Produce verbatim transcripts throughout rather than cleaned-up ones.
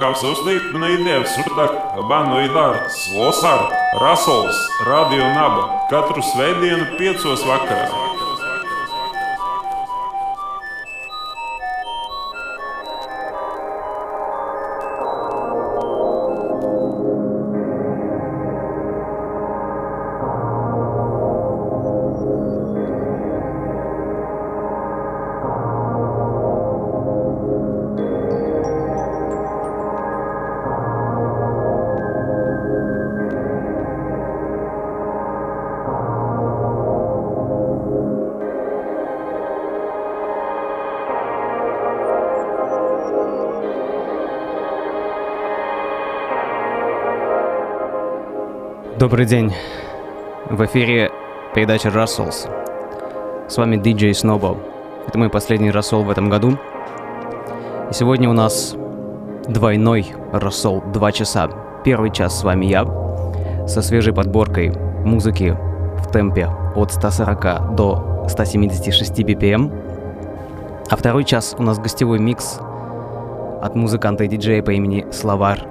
kapsustīt nīdiev surtak, banu idar, svosar, rasols, radio naba. Katru svētdienu piecos vakarā. Добрый день. В эфире передача Russells. С вами диджей Snowball. Это мой последний Russell в этом году. И сегодня у нас двойной Russell, два часа. Первый час с вами я, со свежей подборкой музыки в темпе от ста сорока до ста семидесяти шести би пи эм. А второй час у нас гостевой микс от музыканта и диджея по имени Словар.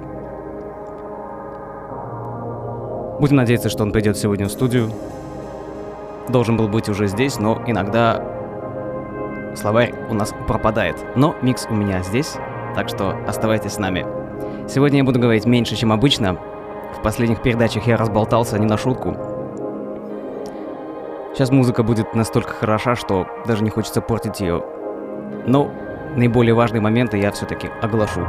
Будем надеяться, что он придет сегодня в студию. Должен был быть уже здесь, но иногда словарь у нас пропадает. Но микс у меня здесь, так что оставайтесь с нами. Сегодня я буду говорить меньше, чем обычно. В последних передачах я разболтался не на шутку. Сейчас музыка будет настолько хороша, что даже не хочется портить ее. Но наиболее важные моменты я все-таки оглашу.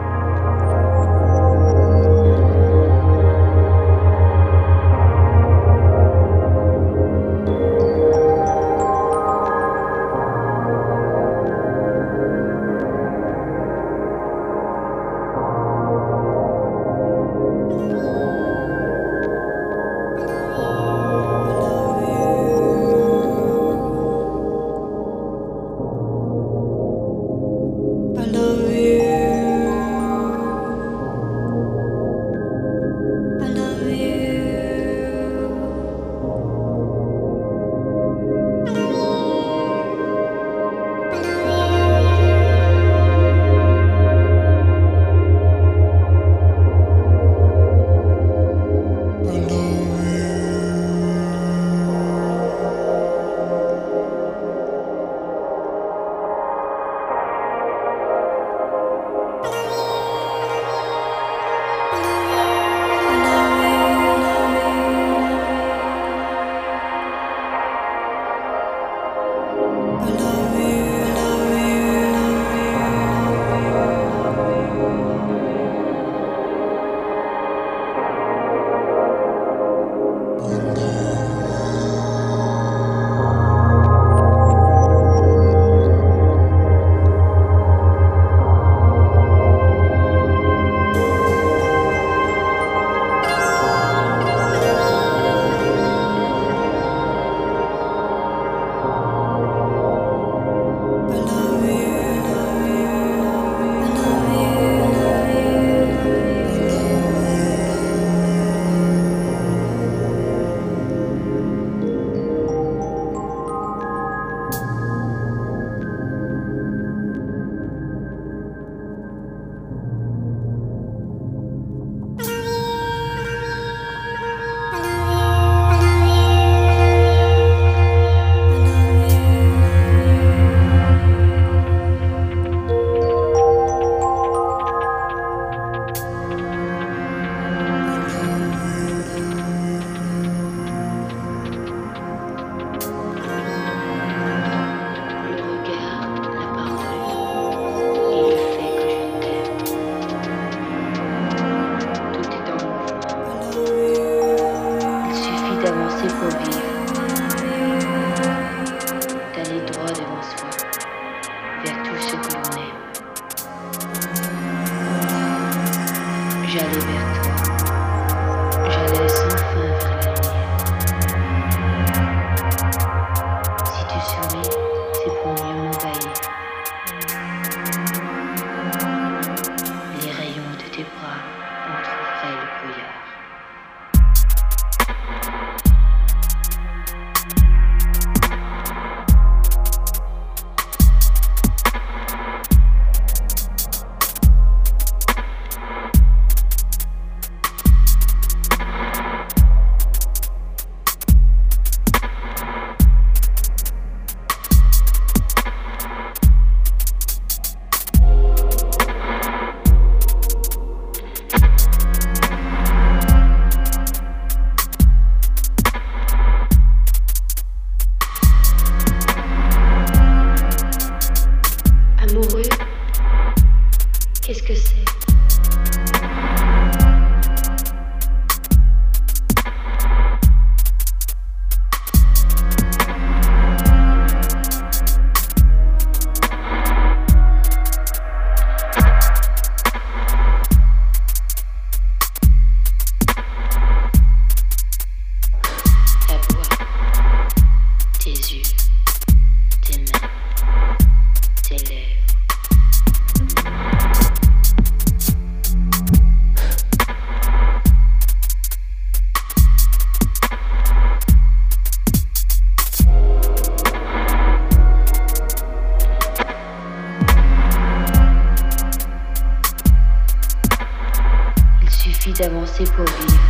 d'avancer pour vivre,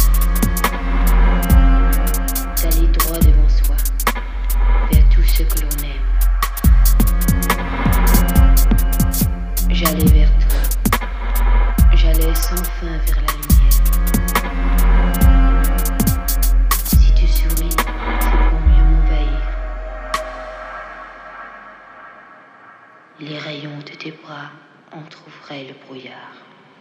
d'aller droit devant soi, vers tout ce que l'on aime. J'allais vers toi, j'allais sans fin vers la lumière. Si tu souris, c'est pour mieux m'envahir. Les rayons de tes bras entr'ouvraient le brouillard.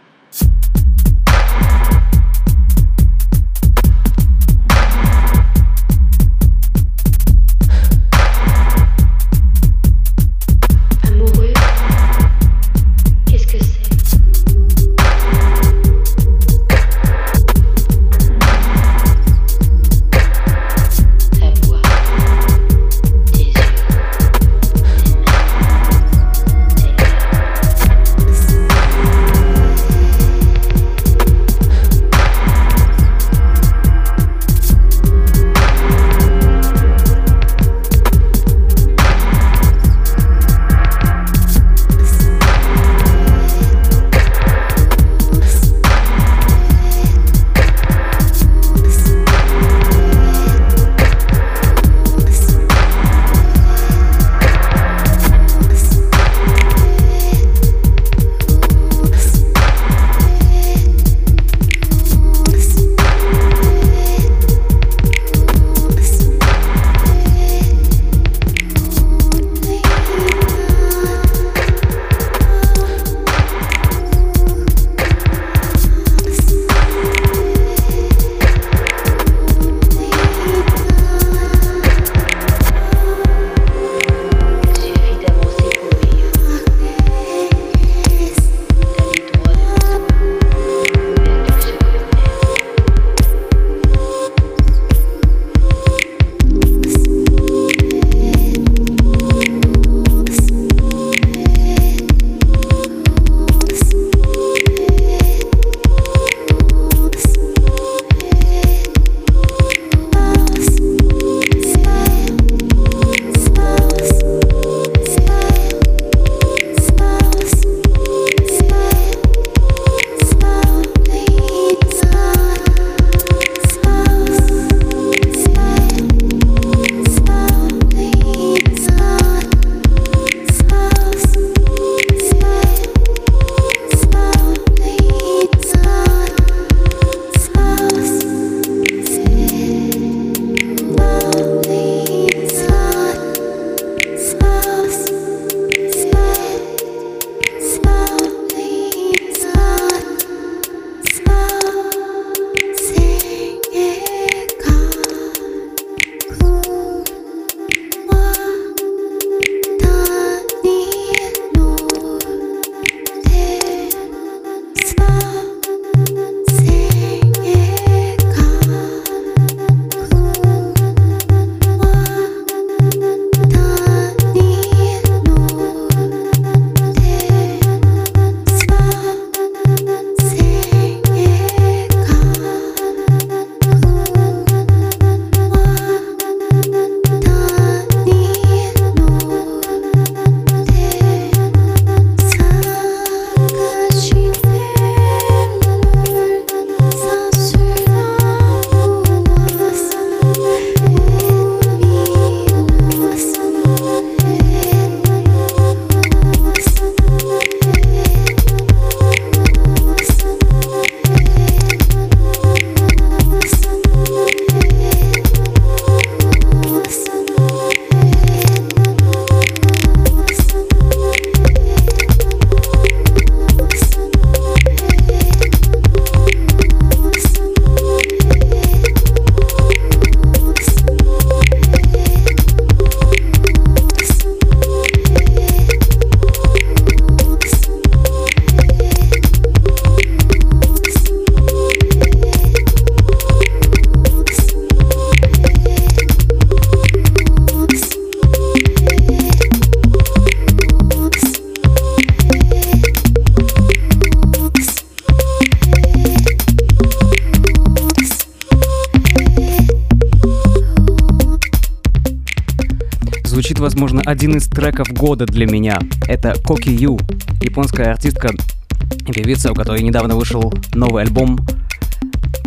звучит, возможно, один из треков года для меня. Это Коки Ю, японская артистка и певица, у которой недавно вышел новый альбом.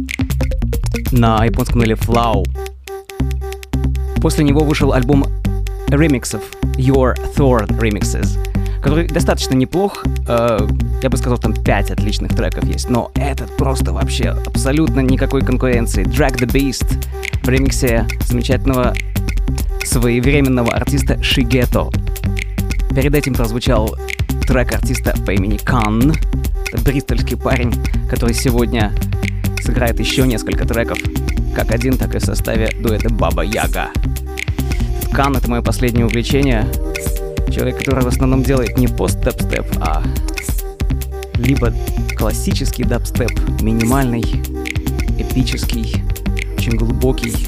на японском лейбле Flow. После него вышел альбом ремиксов Your Thorn Remixes, который достаточно неплох. Э, я бы сказал, там пять отличных треков есть, но этот просто вообще абсолютно никакой конкуренции. Drag the Beast в ремиксе замечательного своевременного артиста Шигето. Перед этим прозвучал трек артиста по имени Кан. Это бристольский парень, который сегодня сыграет еще несколько треков, как один, так и в составе дуэта Баба Яга. Кан — это мое последнее увлечение. Человек, который в основном делает не пост-дабстеп, а либо классический дабстеп, минимальный, эпический, очень глубокий,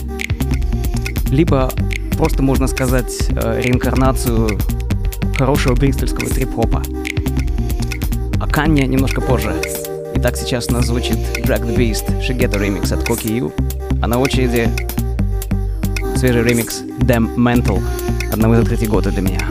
либо просто, можно сказать, реинкарнацию хорошего бристольского трип-хопа. О Канне немножко позже. Итак, сейчас у нас звучит Drag the Beast, Шигето ремикс от Коки Ю, а на очереди свежий ремикс Damn Mental, одного из открытий года для меня.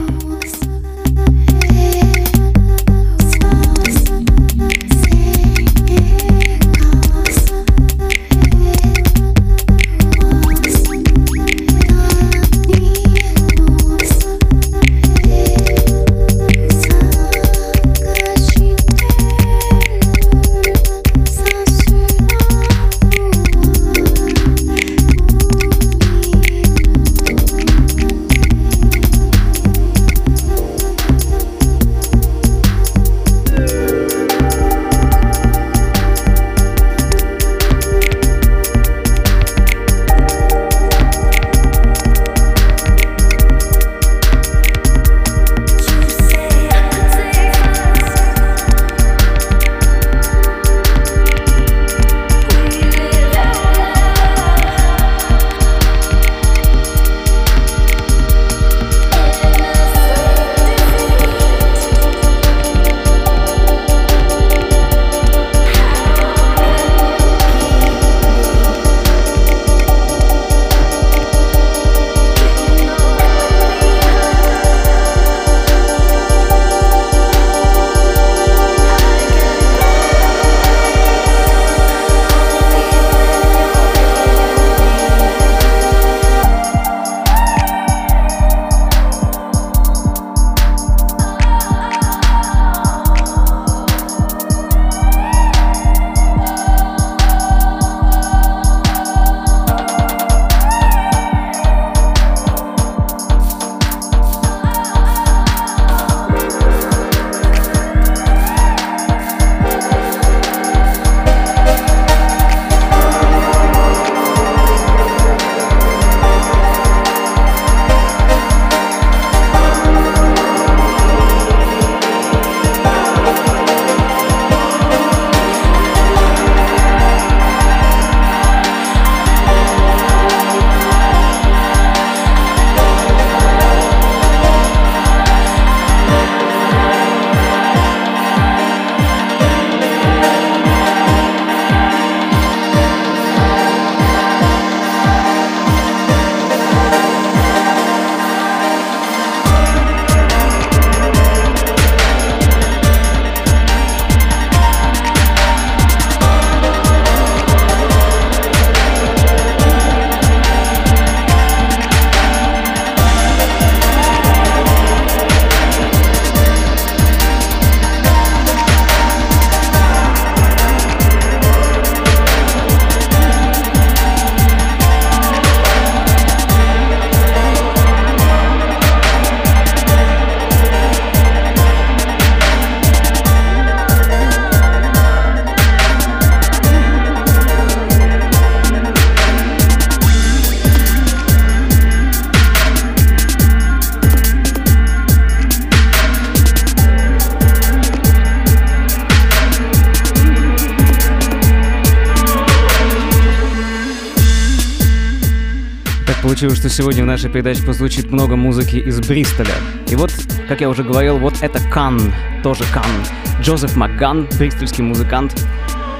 Получилось, что сегодня в нашей передаче прозвучит много музыки из Бристоля. И вот, как я уже говорил, вот это Кан, тоже Кан. Джозеф Макган, бристольский музыкант,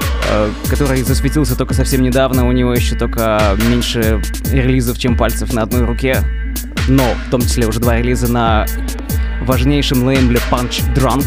э, который засветился только совсем недавно. У него еще только меньше релизов, чем пальцев на одной руке. Но, в том числе, уже два релиза на важнейшем лейбле Punch Drunk,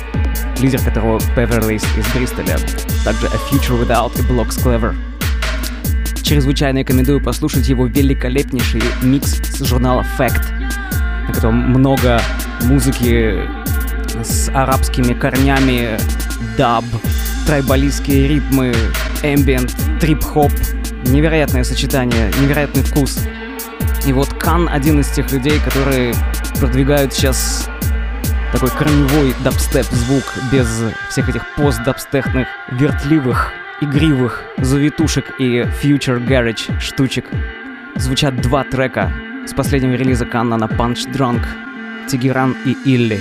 лидер которого Beverly из Бристоля. Также A Future Without и Blocks Clever. чрезвычайно рекомендую послушать его великолепнейший микс с журнала Fact, на котором много музыки с арабскими корнями, даб, трайбалистские ритмы, эмбиент, трип-хоп. Невероятное сочетание, невероятный вкус. И вот Кан один из тех людей, которые продвигают сейчас такой корневой дабстеп-звук без всех этих пост-дабстехных, вертливых, игривых завитушек и future garage штучек. Звучат два трека с последнего релиза Канна на Punch Drunk: Тегеран и Илли.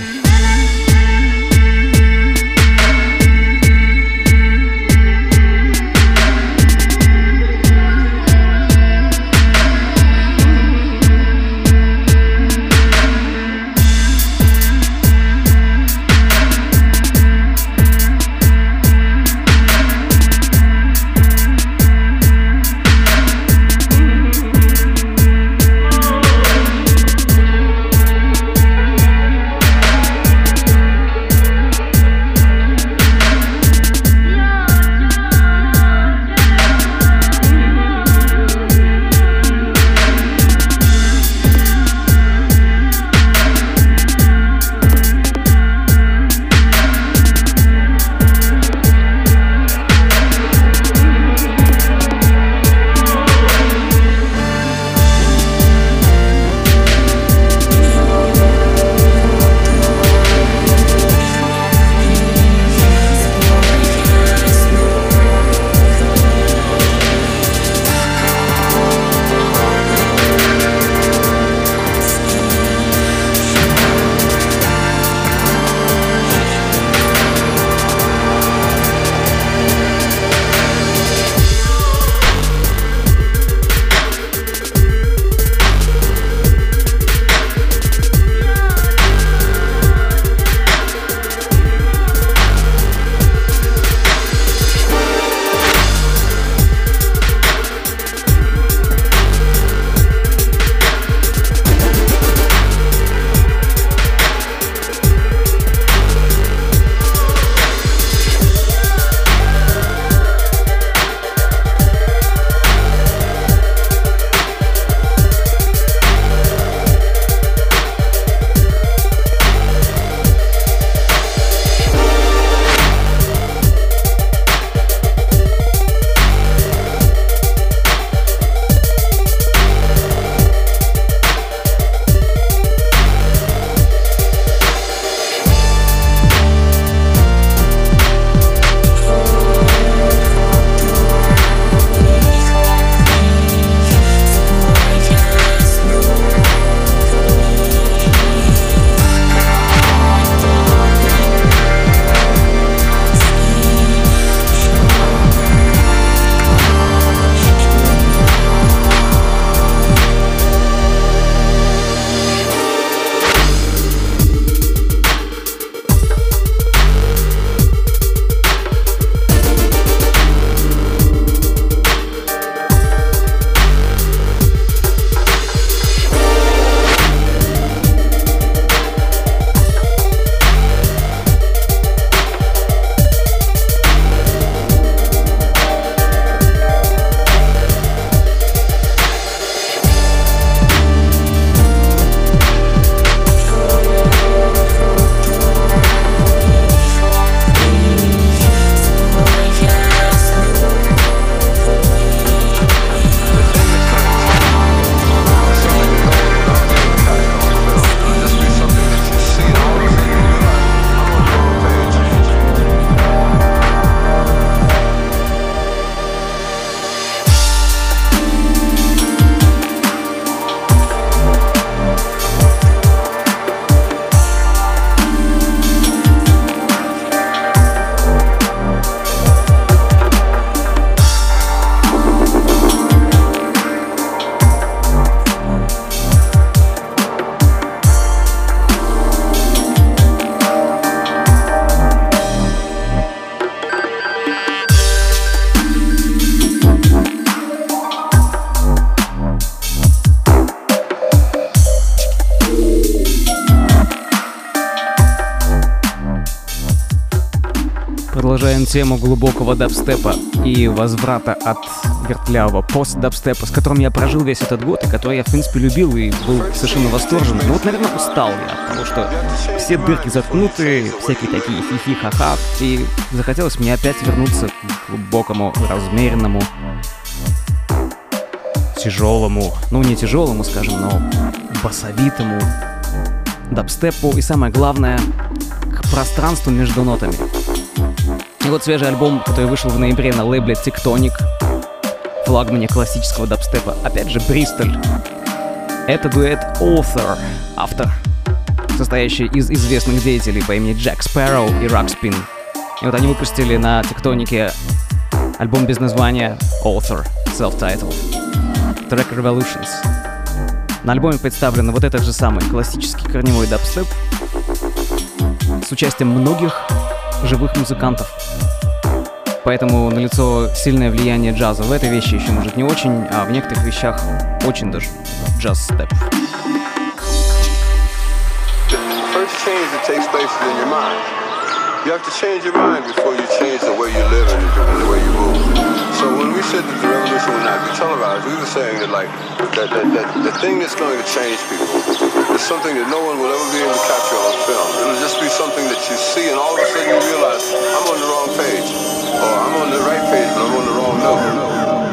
продолжаем тему глубокого дабстепа и возврата от вертлявого пост-дабстепа, с которым я прожил весь этот год, и который я, в принципе, любил и был совершенно восторжен. Но вот, наверное, устал я, потому что все дырки заткнуты, всякие такие хихи-ха-ха, и захотелось мне опять вернуться к глубокому, размеренному, тяжелому, ну не тяжелому, скажем, но басовитому дабстепу, и самое главное, к пространству между нотами. И вот свежий альбом, который вышел в ноябре на лейбле Tectonic, флагмане классического дабстепа, опять же Бристоль. Это дуэт Author, автор, состоящий из известных деятелей по имени Джек Спарроу и Рокспин. И вот они выпустили на Tectonic альбом без названия Author, Self-Titled, Track Revolutions. На альбоме представлен вот этот же самый классический корневой дабстеп с участием многих живых музыкантов. Поэтому налицо сильное влияние джаза. В этой вещи еще, может, не очень, а в некоторых вещах очень даже джаз-степ. You have to change your mind before you change the way you live and the way you move. So when we said that the revolution would not be televised, we were saying that like that, that, that the thing that's going to change people is something that no one will ever be able to capture on film. It'll just be something that you see and all of a sudden you realize I'm on the wrong page, or I'm on the right page but I'm on the wrong note.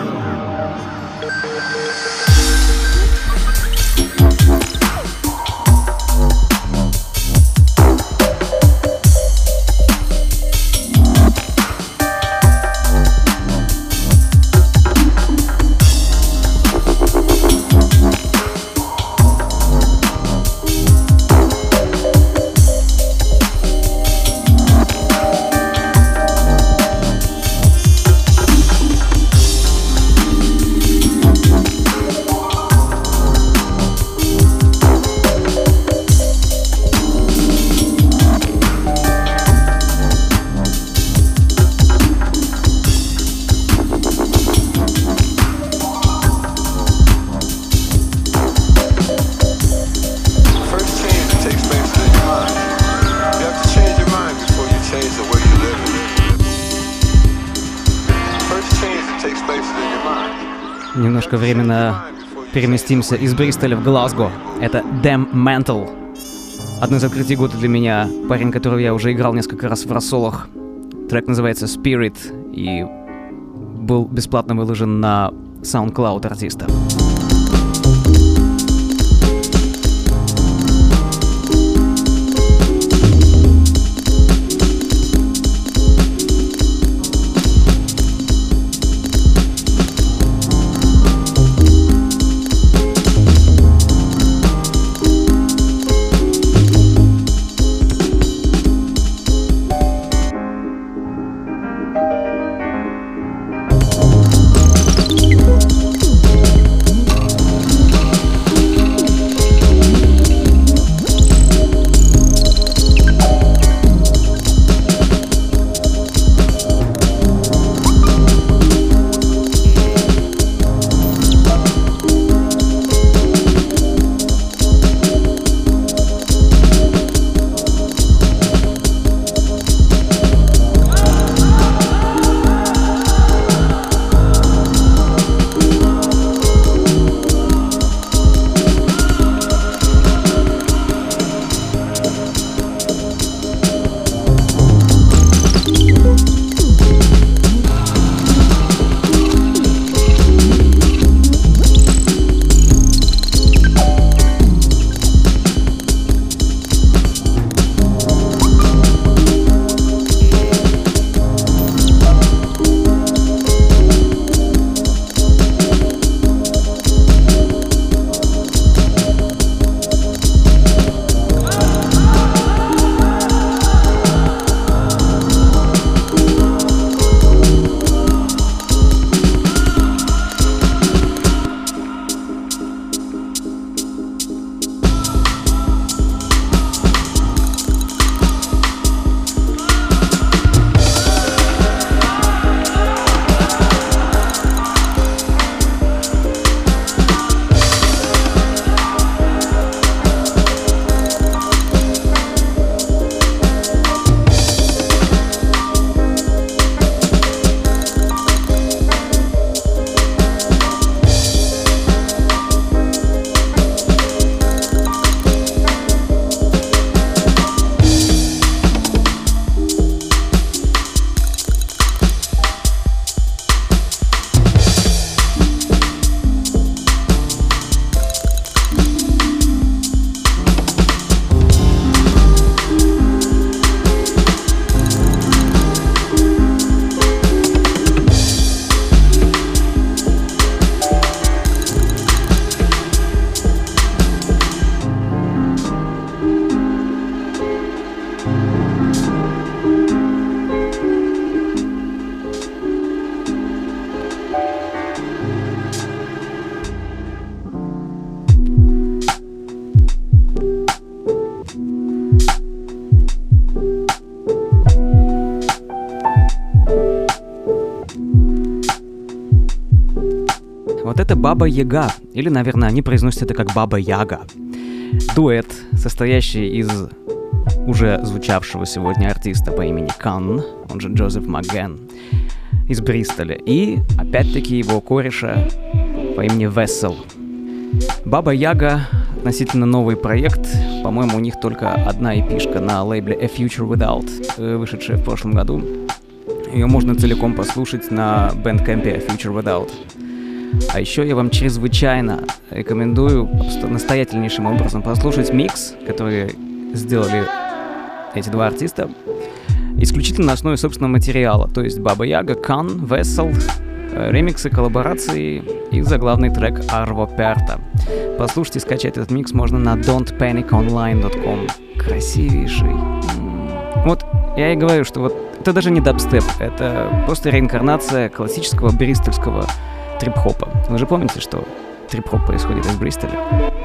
Немножко временно переместимся из Бристоля в Глазго. Это Damn Mental. Одно из открытий года для меня. Парень, которого я уже играл несколько раз в рассолах. Трек называется Spirit и был бесплатно выложен на SoundCloud артиста. это Баба Яга, или, наверное, они произносят это как Баба Яга. Дуэт, состоящий из уже звучавшего сегодня артиста по имени Кан, он же Джозеф Макген, из Бристоля, и, опять-таки, его кореша по имени Вессел. Баба Яга относительно новый проект, по-моему, у них только одна эпишка на лейбле A Future Without, вышедшая в прошлом году. Ее можно целиком послушать на бэндкэмпе A Future Without. А еще я вам чрезвычайно рекомендую настоятельнейшим образом послушать микс, который сделали эти два артиста, исключительно на основе собственного материала, то есть Баба Яга, Кан, Вессел, ремиксы, коллаборации и заглавный трек Arvo Perta. Послушайте, скачать этот микс можно на don't panic online dot com. Красивейший. Вот я и говорю, что вот это даже не дабстеп, это просто реинкарнация классического бристольского трип-хопа. Вы же помните, что трип-хоп происходит из Бристоля?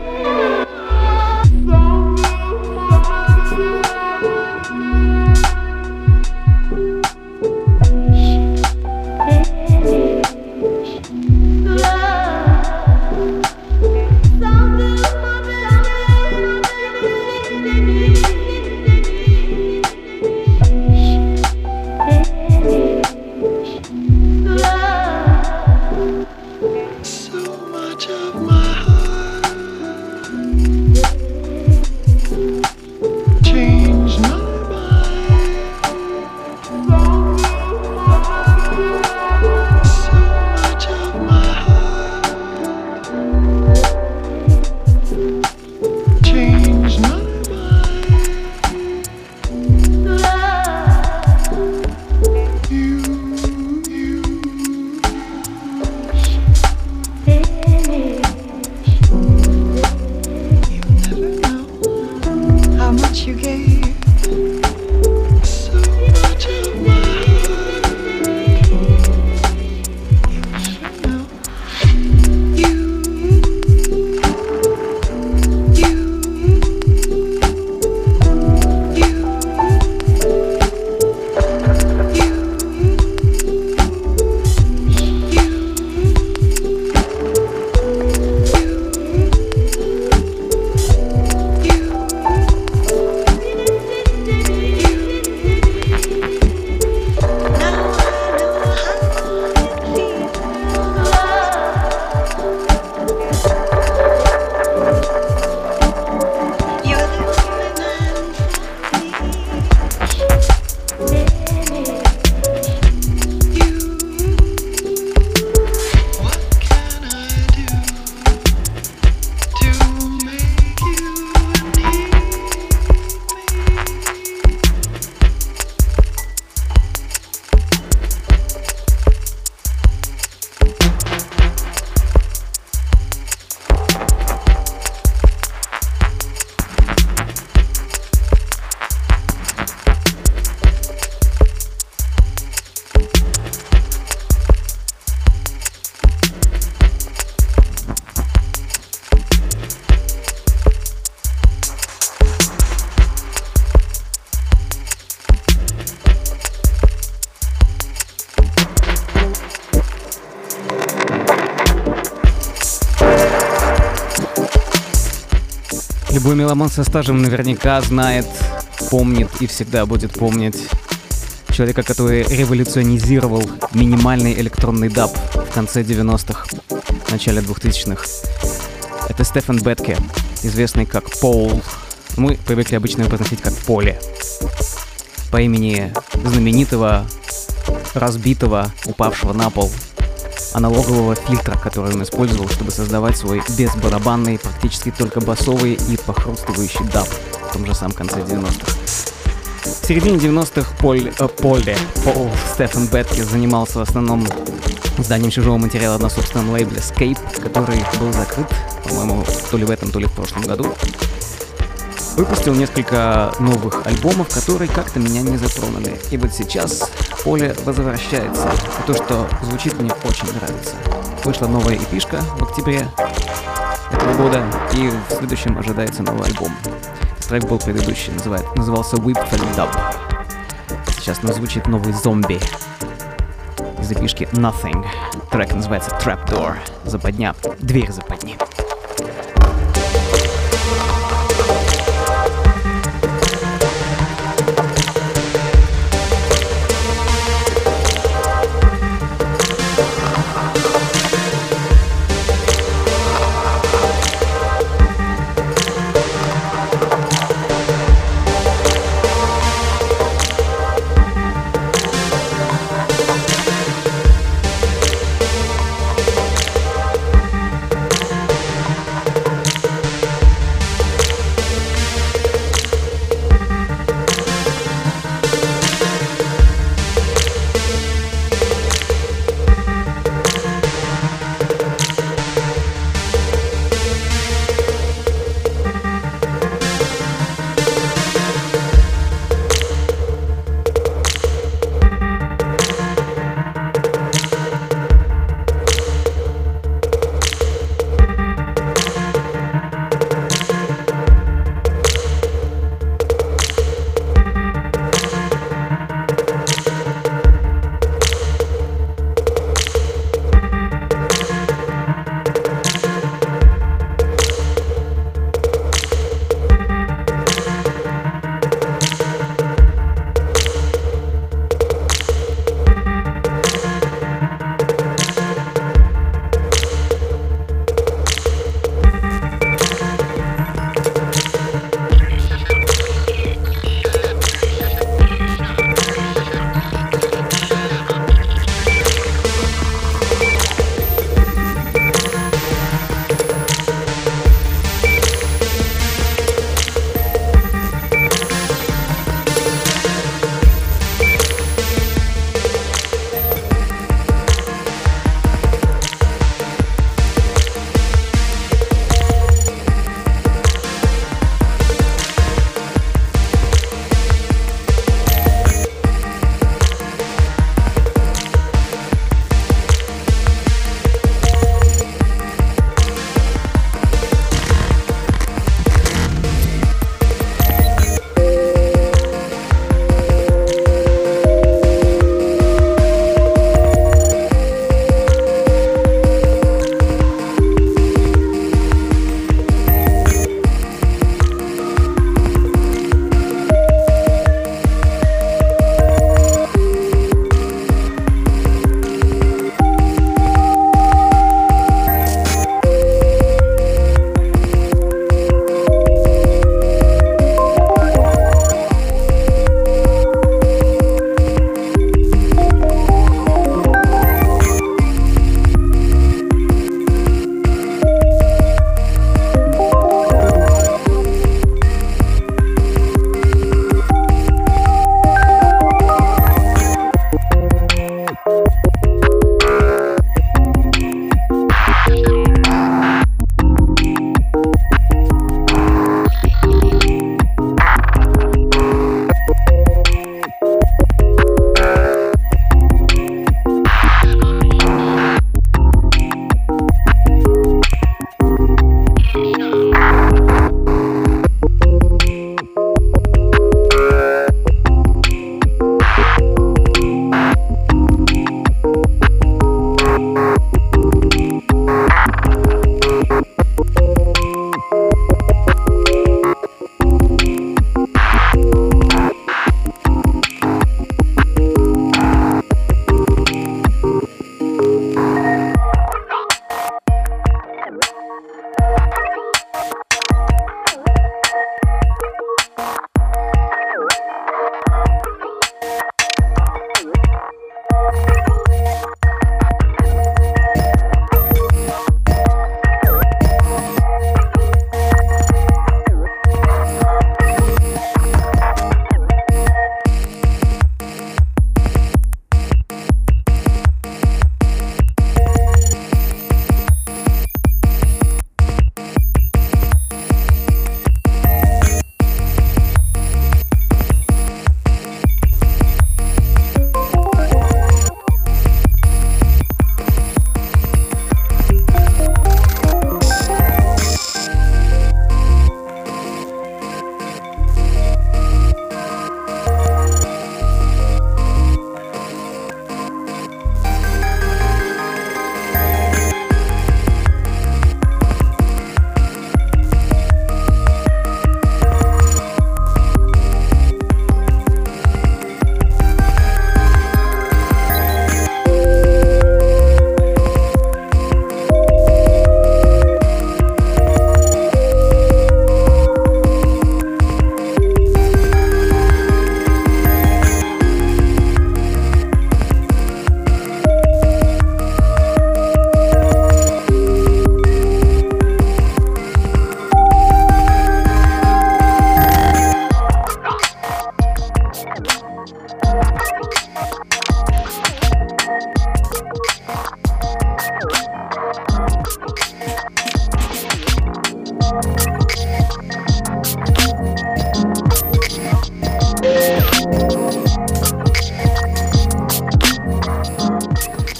Любой меломан со стажем наверняка знает, помнит и всегда будет помнить человека, который революционизировал минимальный электронный даб в конце девяностых, в начале двухтысячных. Это Стефан Бетке, известный как Пол. Мы привыкли обычно его произносить как Поле. По имени знаменитого, разбитого, упавшего на пол аналогового фильтра, который он использовал, чтобы создавать свой безбарабанный, практически только басовый и похрустывающий даб в том же самом конце девяностых. В середине девяностых Поль, э, Поле, Пол Стефан Бетке занимался в основном созданием чужого материала на собственном лейбле Scape, который был закрыт, по-моему, то ли в этом, то ли в прошлом году. Выпустил несколько новых альбомов, которые как-то меня не затронули. И вот сейчас Поле возвращается. И то, что звучит, мне очень нравится. Вышла новая эпишка в октябре этого года, и в следующем ожидается новый альбом. Трек был предыдущий, называет, назывался Whip and Dub. Сейчас нам звучит новый зомби из из эпишки Nothing. Трек называется Trapdoor. Западня. Дверь западни.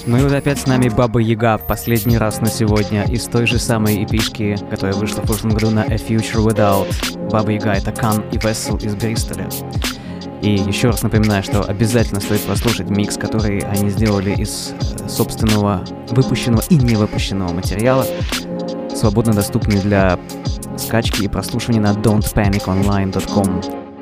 Ну и вот опять с нами Баба Яга, последний раз на сегодня, из той же самой эпишки, которая вышла в прошлом году на A Future Without. Баба Яга — это Кан и Вессел из Бристоля. И еще раз напоминаю, что обязательно стоит прослушать микс, который они сделали из собственного выпущенного и невыпущенного материала, свободно доступный для скачки и прослушивания на don't panic online dot com.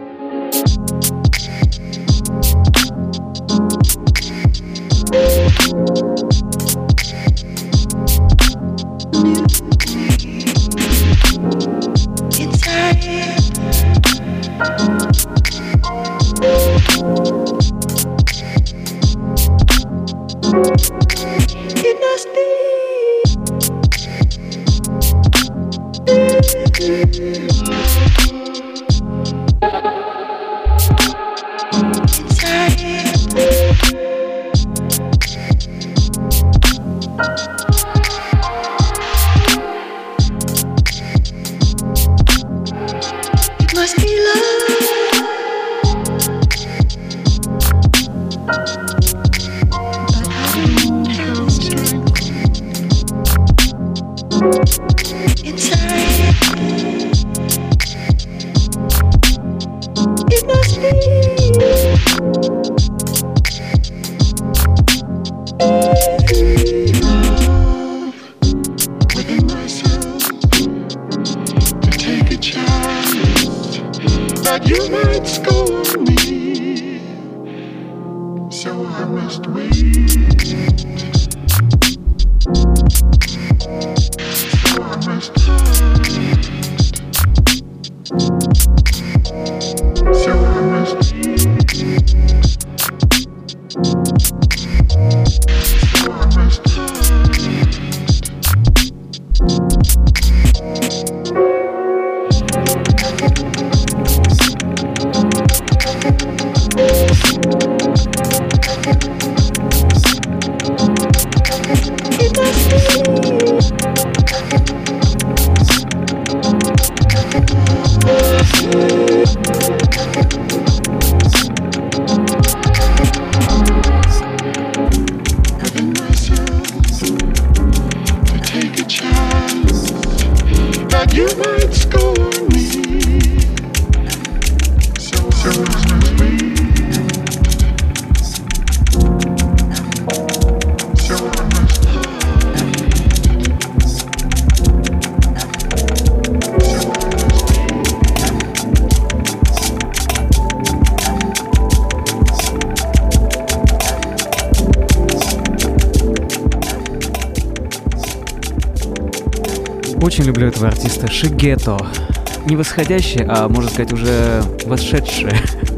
Очень люблю этого артиста Шигето. Не восходящая, а, можно сказать, уже восшедшая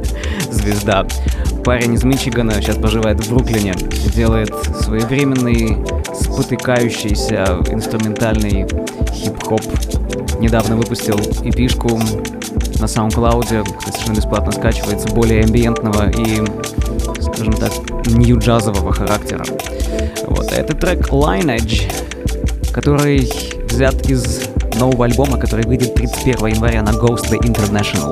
звезда. Парень из Мичигана, сейчас проживает в Бруклине, делает своевременный, спотыкающийся инструментальный хип-хоп. Недавно выпустил эпишку на SoundCloud, совершенно бесплатно скачивается, более амбиентного и, скажем так, нью-джазового характера. Вот, это трек Lineage, который взят из нового альбома, который выйдет тридцать первого января на Ghostly International.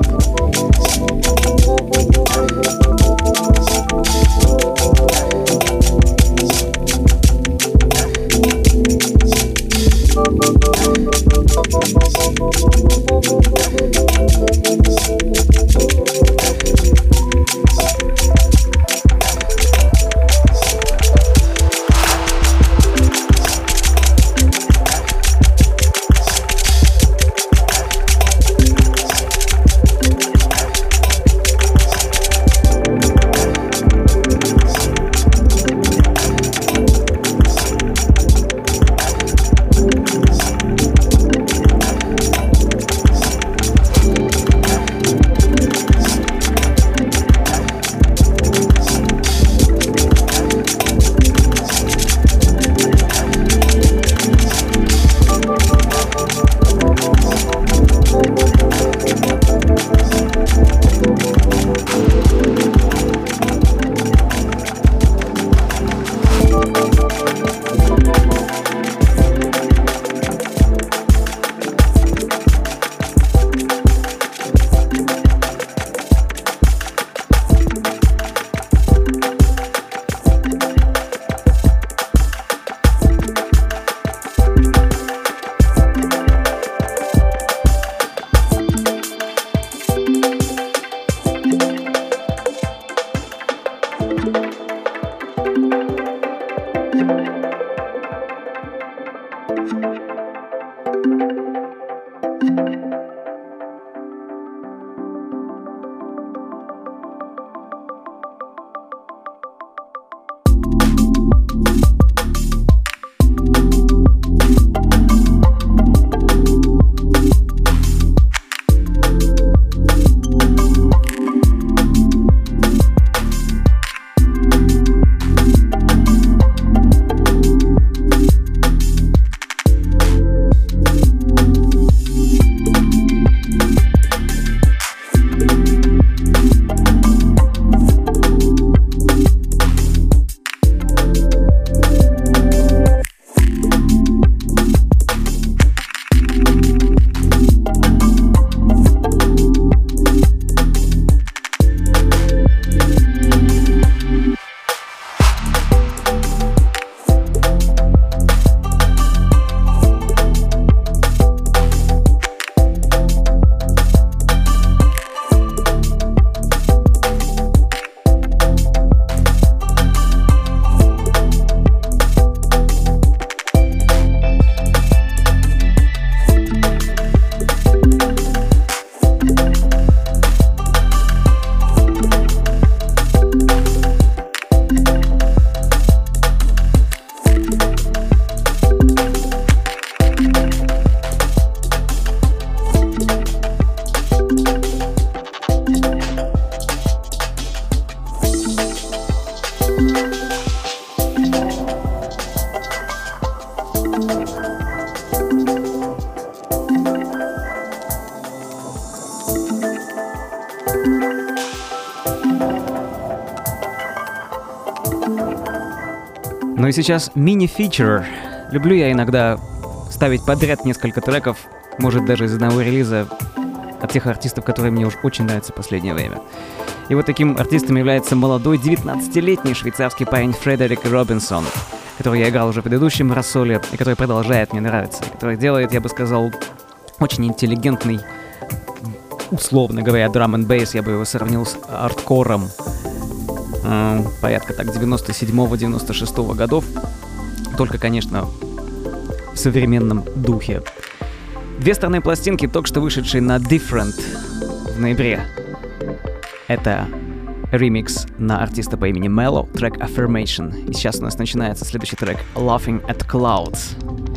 Ну и сейчас мини-фичер. Люблю я иногда ставить подряд несколько треков, может даже из одного релиза, от тех артистов, которые мне уж очень нравятся в последнее время. И вот таким артистом является молодой девятнадцатилетний швейцарский парень Фредерик Робинсон, который я играл уже в предыдущем рассоле, и который продолжает мне нравиться, и который делает, я бы сказал, очень интеллигентный, условно говоря, драм-н-бейс, я бы его сравнил с арткором, э, порядка так девяносто седьмого девяносто шестого годов, только, конечно, в современном духе. Две стороны пластинки, только что вышедшие на Different в ноябре. Это ремикс на артиста по имени Mellow, трек Affirmation. И сейчас у нас начинается следующий трек Laughing at Clouds.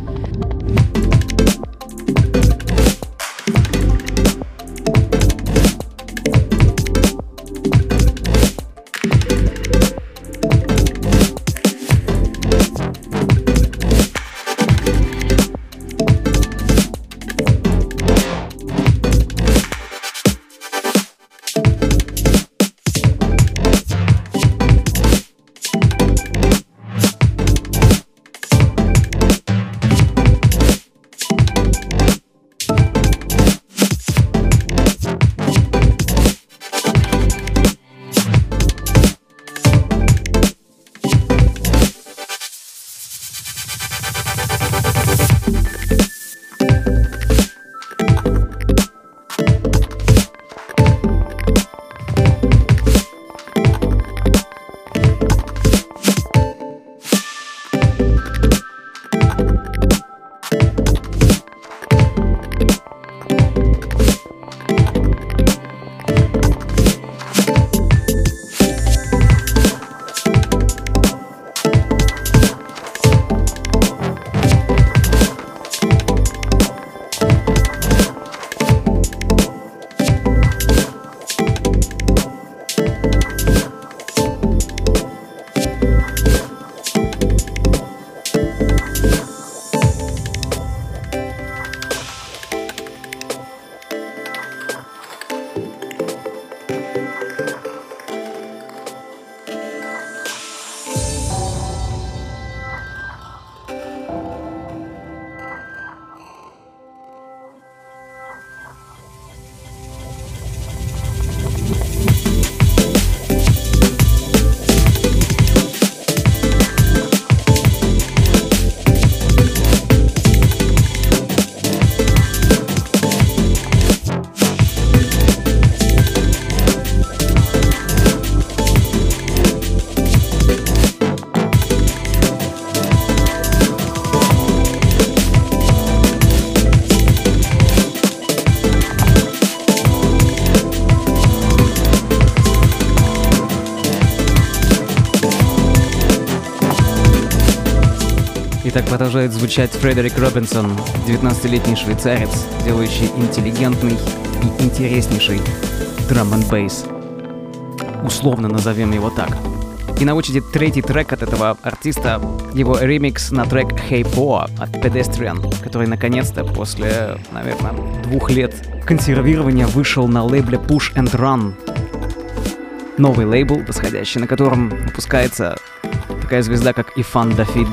Итак, продолжает звучать Фредерик Робинсон, девятнадцатилетний швейцарец, делающий интеллигентный и интереснейший драм-н-бейс. Условно назовем его так. И на очереди третий трек от этого артиста, его ремикс на трек Hey Poa от Pedestrian, который наконец-то после, наверное, двух лет консервирования вышел на лейбле Push and Run. Новый лейбл, восходящий, на котором выпускается такая звезда, как Ифан Дафид.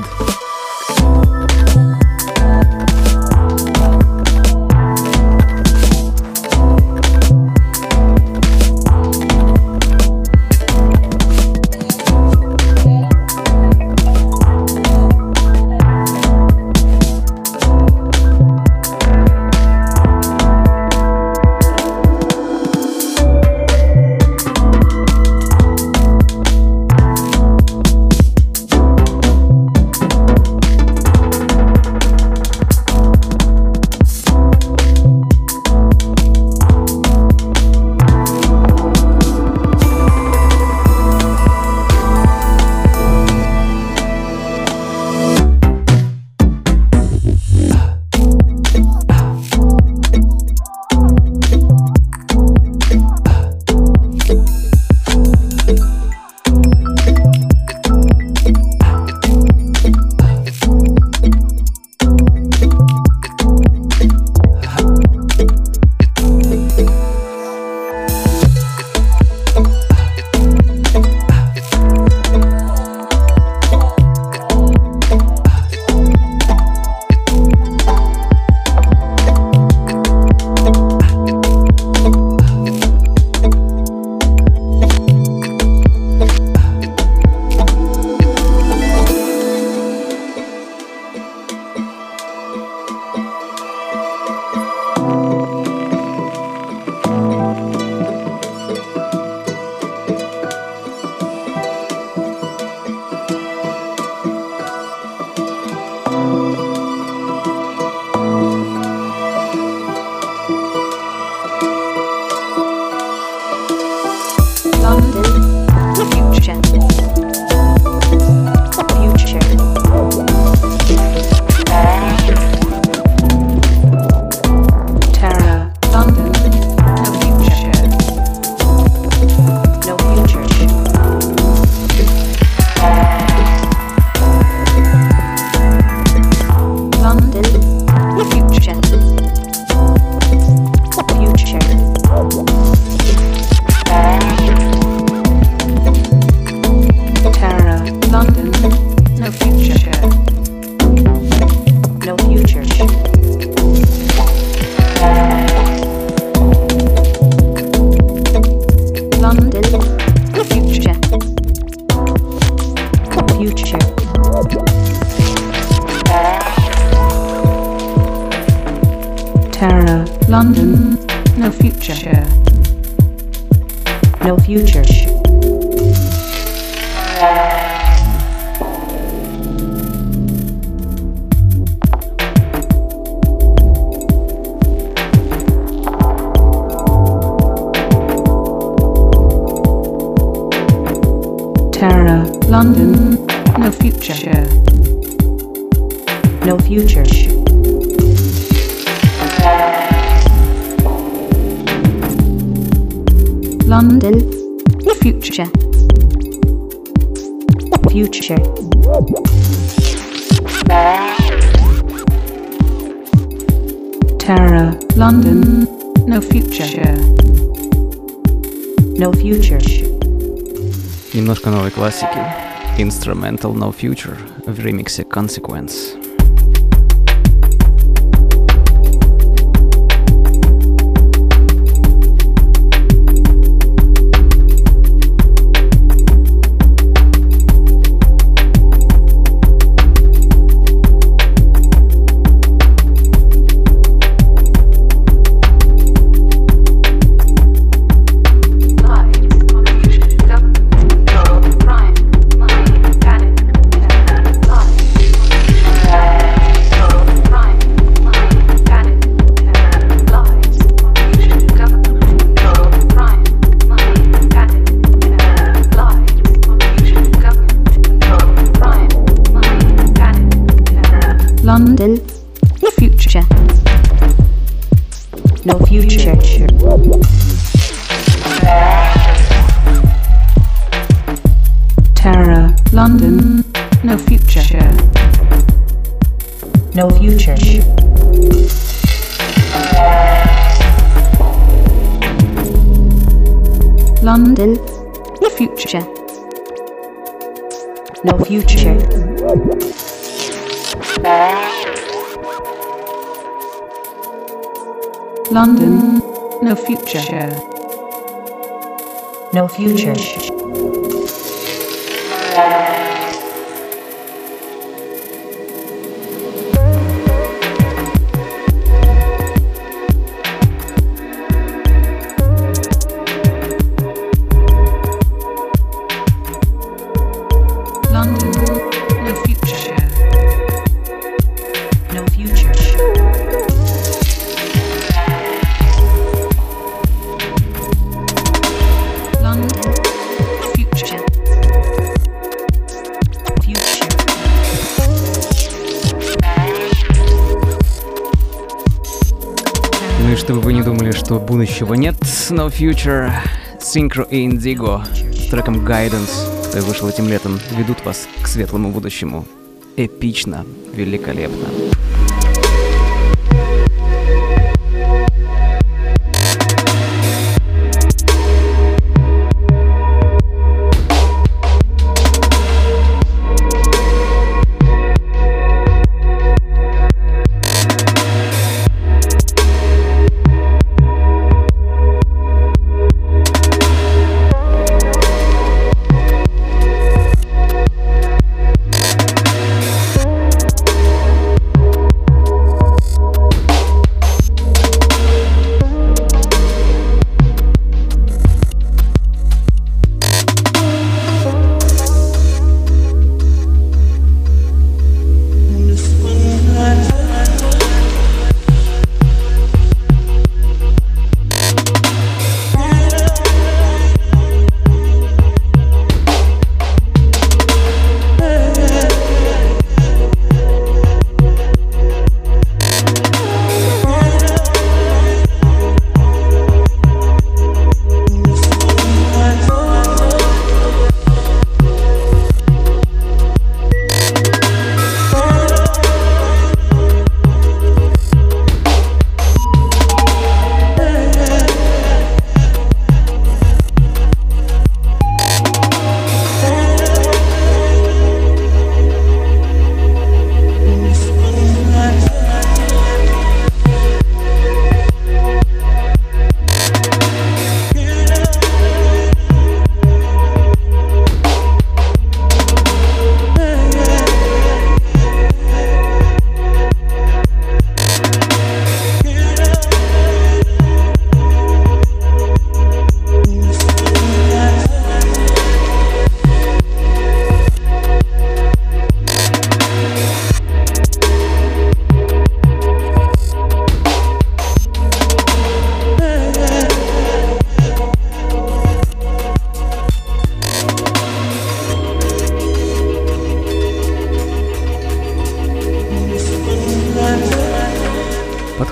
The future. Future. Terror, London, no future. No future. Terror, London, no future. No future. London, The future. Future. Terror, London, no future. No future. Немножко новой классики. Instrumental No Future в ремиксе Consequence. London. The future. No future. Terror, London, no future. No future. London, The future. No future. London, no future. No future. London, no future. No future. London, Future. Future. Ну и чтобы вы не думали, что будущего нет, No Future, Synchro и Indigo с треком Guidance, который вышел этим летом, ведут вас к светлому будущему. Эпично, великолепно.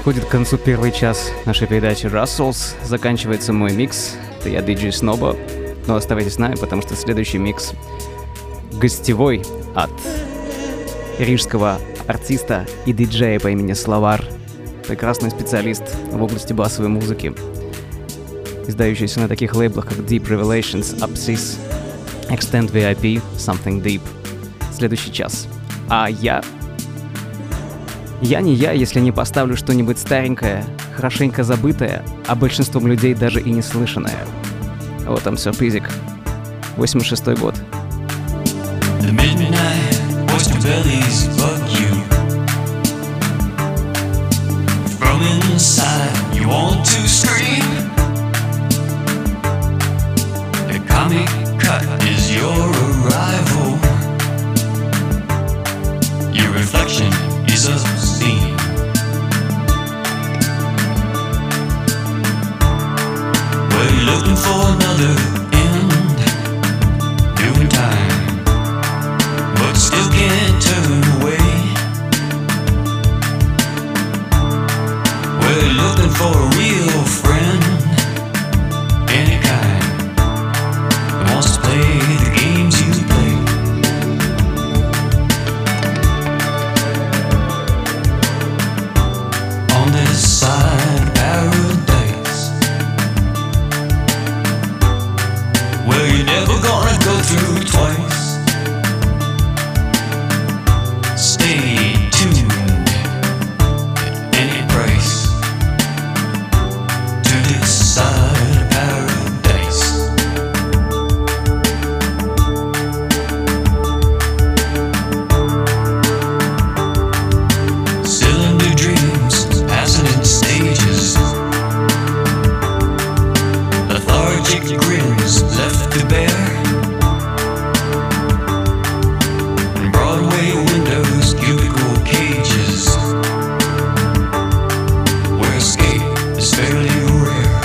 подходит к концу первый час нашей передачи Russells. Заканчивается мой микс. Это я, диджей Snowbo. Но оставайтесь с нами, потому что следующий микс гостевой от рижского артиста и диджея по имени Словар. Прекрасный специалист в области басовой музыки, издающийся на таких лейблах, как Deep Revelations, Abscess, Extend ви ай пи, Something Deep. Следующий час. А я... Я не я, если не поставлю что-нибудь старенькое, хорошенько забытое, а большинством людей даже и не слышанное. Вот там сюрпризик. восемьдесят шестой год. The midnight oyster bellies bug you. From inside you want to scream. The comic cut is your arrival. Your reflection is obscene. Well, you're looking for another end, doing time, but still can't turn away. Well, you're looking for a real friend, any kind, that wants to play the games you play. On this side of paradise, where you're never gonna go through twice. Stay tuned at any price to this side of paradise. Cylinder dreams passing in stages. Lethargic grins left to bare. Broadway windows, cubicle cages, where escape is fairly rare.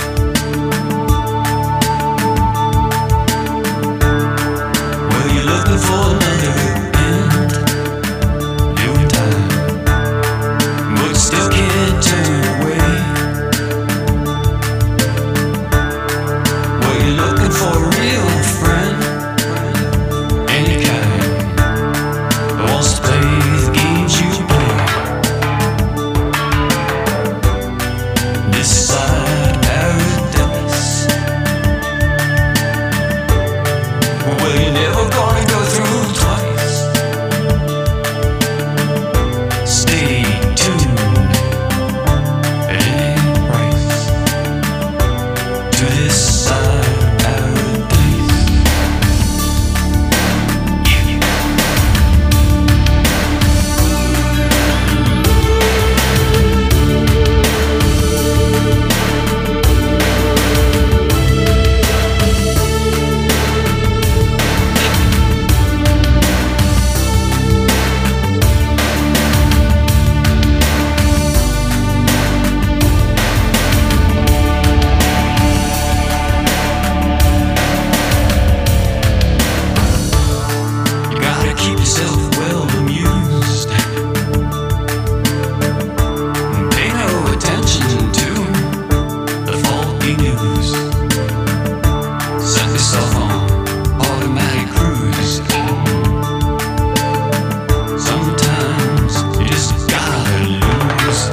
Well, you're looking for another end, doing time, but still can't turn away. Well, you're looking for a real friend, any kind, that wants to play the games you play. This side of paradise, well, you're never gonna go through twice. Stay tuned at any price to this side of paradise. You gotta keep yourself well amused. Pay no attention to the faulty news. Set yourself on automatic cruise. Sometimes you just gotta lose.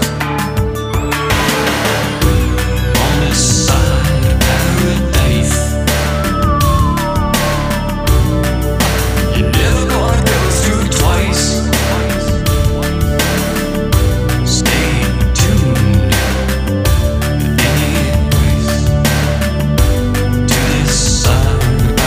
On this side of paradise, you're never gonna go through twice. Stay tuned at any price to this side of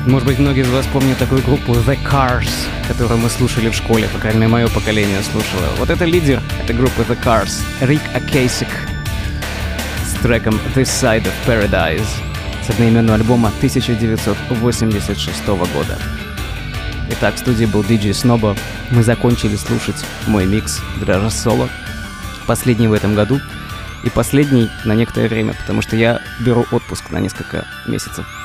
Может быть, многие из вас помнят такую группу The Cars, которую мы слушали в школе, по крайней мере, мое поколение слушало. Вот это лидер этой группы The Cars, Рик Окейсик, с треком This Side of Paradise, с одноименного альбома тысяча девятьсот восемьдесят шестого года. Итак, в студии был диджей Снобо. Мы закончили слушать мой микс для Рассола, последний в этом году и последний на некоторое время, потому что я беру отпуск на несколько месяцев.